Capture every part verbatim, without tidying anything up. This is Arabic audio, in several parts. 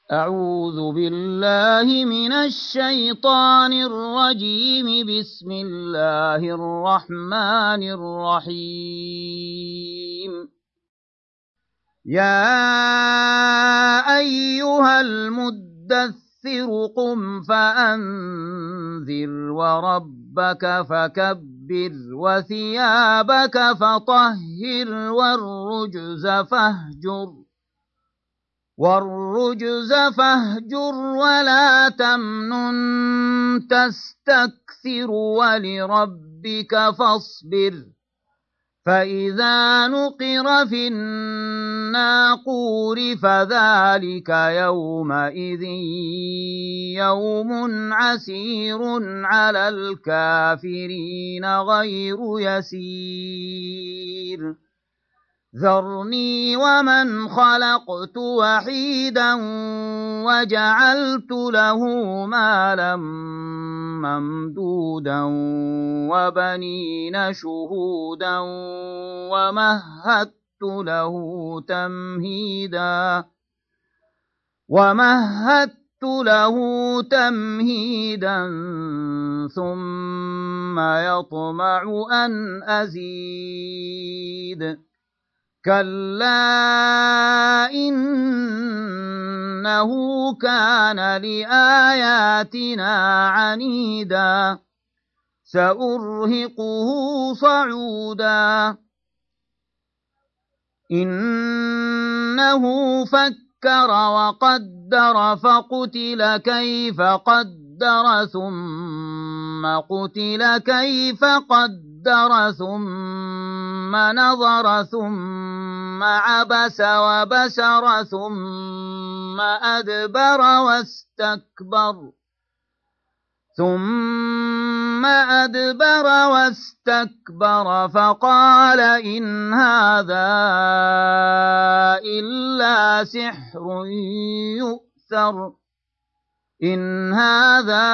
أعوذ بالله من الشيطان الرجيم. بسم الله الرحمن الرحيم. يا أيها المدثر قم فأنذر وربك فكبر وثيابك فطهر والرجز فاهجر والرجز فاهجر ولا تمنن تستكثر ولربك فاصبر. فإذا نقر في الناقور فذلك يومئذ يوم عسير على الكافرين غير يسير. ذرني ومن خلقت وحيدا وجعلت له مالا ممدودا وبنين شهودا ومهدت له تمهيدا ومهدت له تمهيدا ثم يطمع أن أزيد. كلا إنه كان لآياتنا عنيدا سأرهقه صعودا. إنه فكر وقدر فقتل كيف قدر ثم قتل كيف قدر ثم نظر ثم عبس وبسر ثم أدبر واستكبر ثم أدبر واستكبر فقال إن هذا إلا سحر يؤثر. إن هذا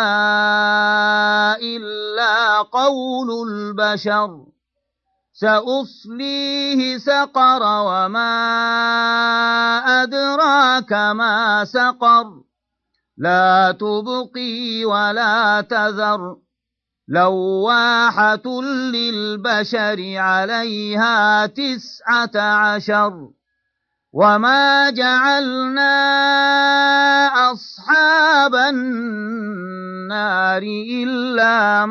إلا قول البشر. سأصليه سقر وما أدراك ما سقر. لا تبقي ولا تذر. لواحة للبشر عليها تسعة عشر. وما جعلنا أصحاب النار إلا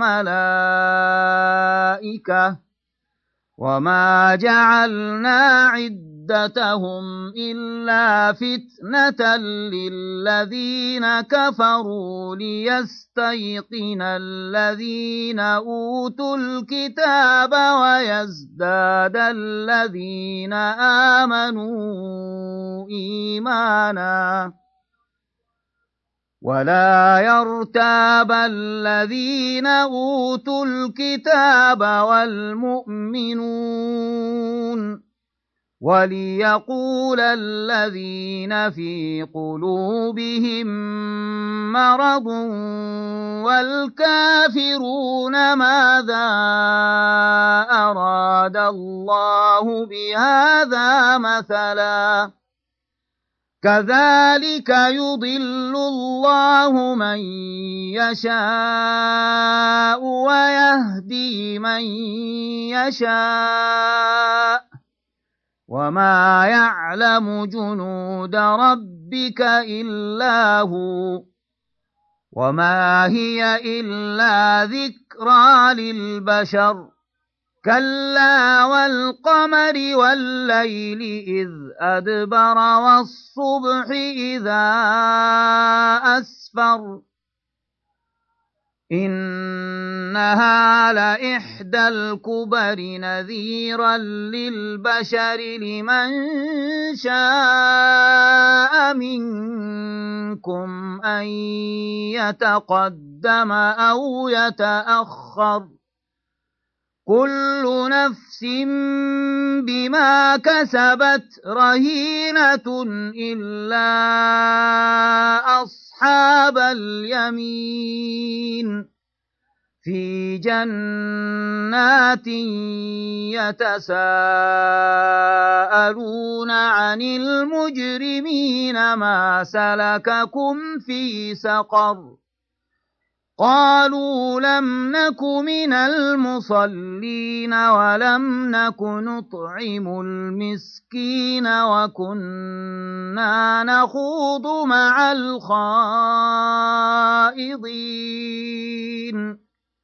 ملائكة وما جعلنا عدتهم إلا فتنة للذين كفروا ليستيقن الذين أوتوا الكتاب ويزداد الذين آمنوا إيمانا ولا يرتاب الذين أوتوا الكتاب والمؤمنون وليقول الذين في قلوبهم مرض والكافرون ماذا أراد الله بهذا مثلا. كذلك يضل الله من يشاء ويهدي من يشاء وما يعلم جنود ربك إلا هو. وما هي إلا ذكرى للبشر. كلا والقمر والليل إذ أدبر والصبح إذا أسفر. إنها لإحدى الكبر نذيرا للبشر لمن شاء منكم أن يتقدم أو يتأخر. كل نفس بما كسبت رهينة إلا أصحاب اليمين في جنات يتساءلون عن المجرمين ما سلككم في سقر قالوا لم نك من المصلين ولم نك نطعم المسكين وكنا نخوض مع الخائضين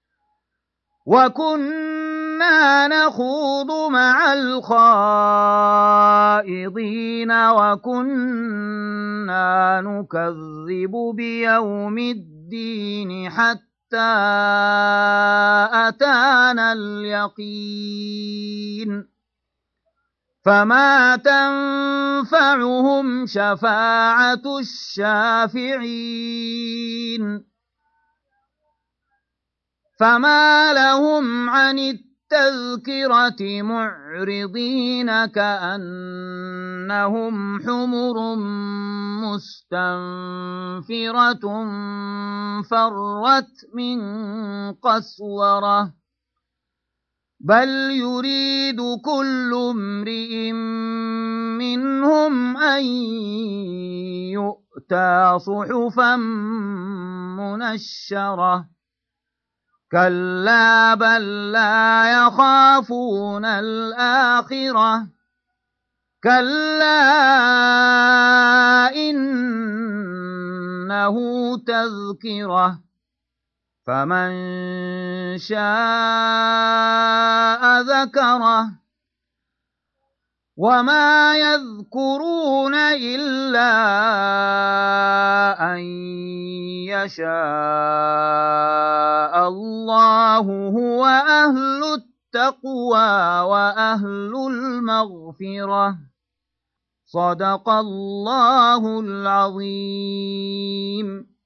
وكنا نخوض مع الخائضين وكنا نكذب بيوم الدين حتى أتانا اليقين فما تنفعهم شفاعة الشافعين فما لهم عن التذكرة معرضين كأنهم حمر مستنفرة فرت من قسورة بل يريد كل امرئ منهم أن يؤتى صحفا منشرة كلا بل لا يخافون الآخرة كلا إنه تذكرة فمن شاء ذكره وما يذكرون إلا أن يشاء الله هو أهل التقوى وأهل المغفرة صدق الله العظيم.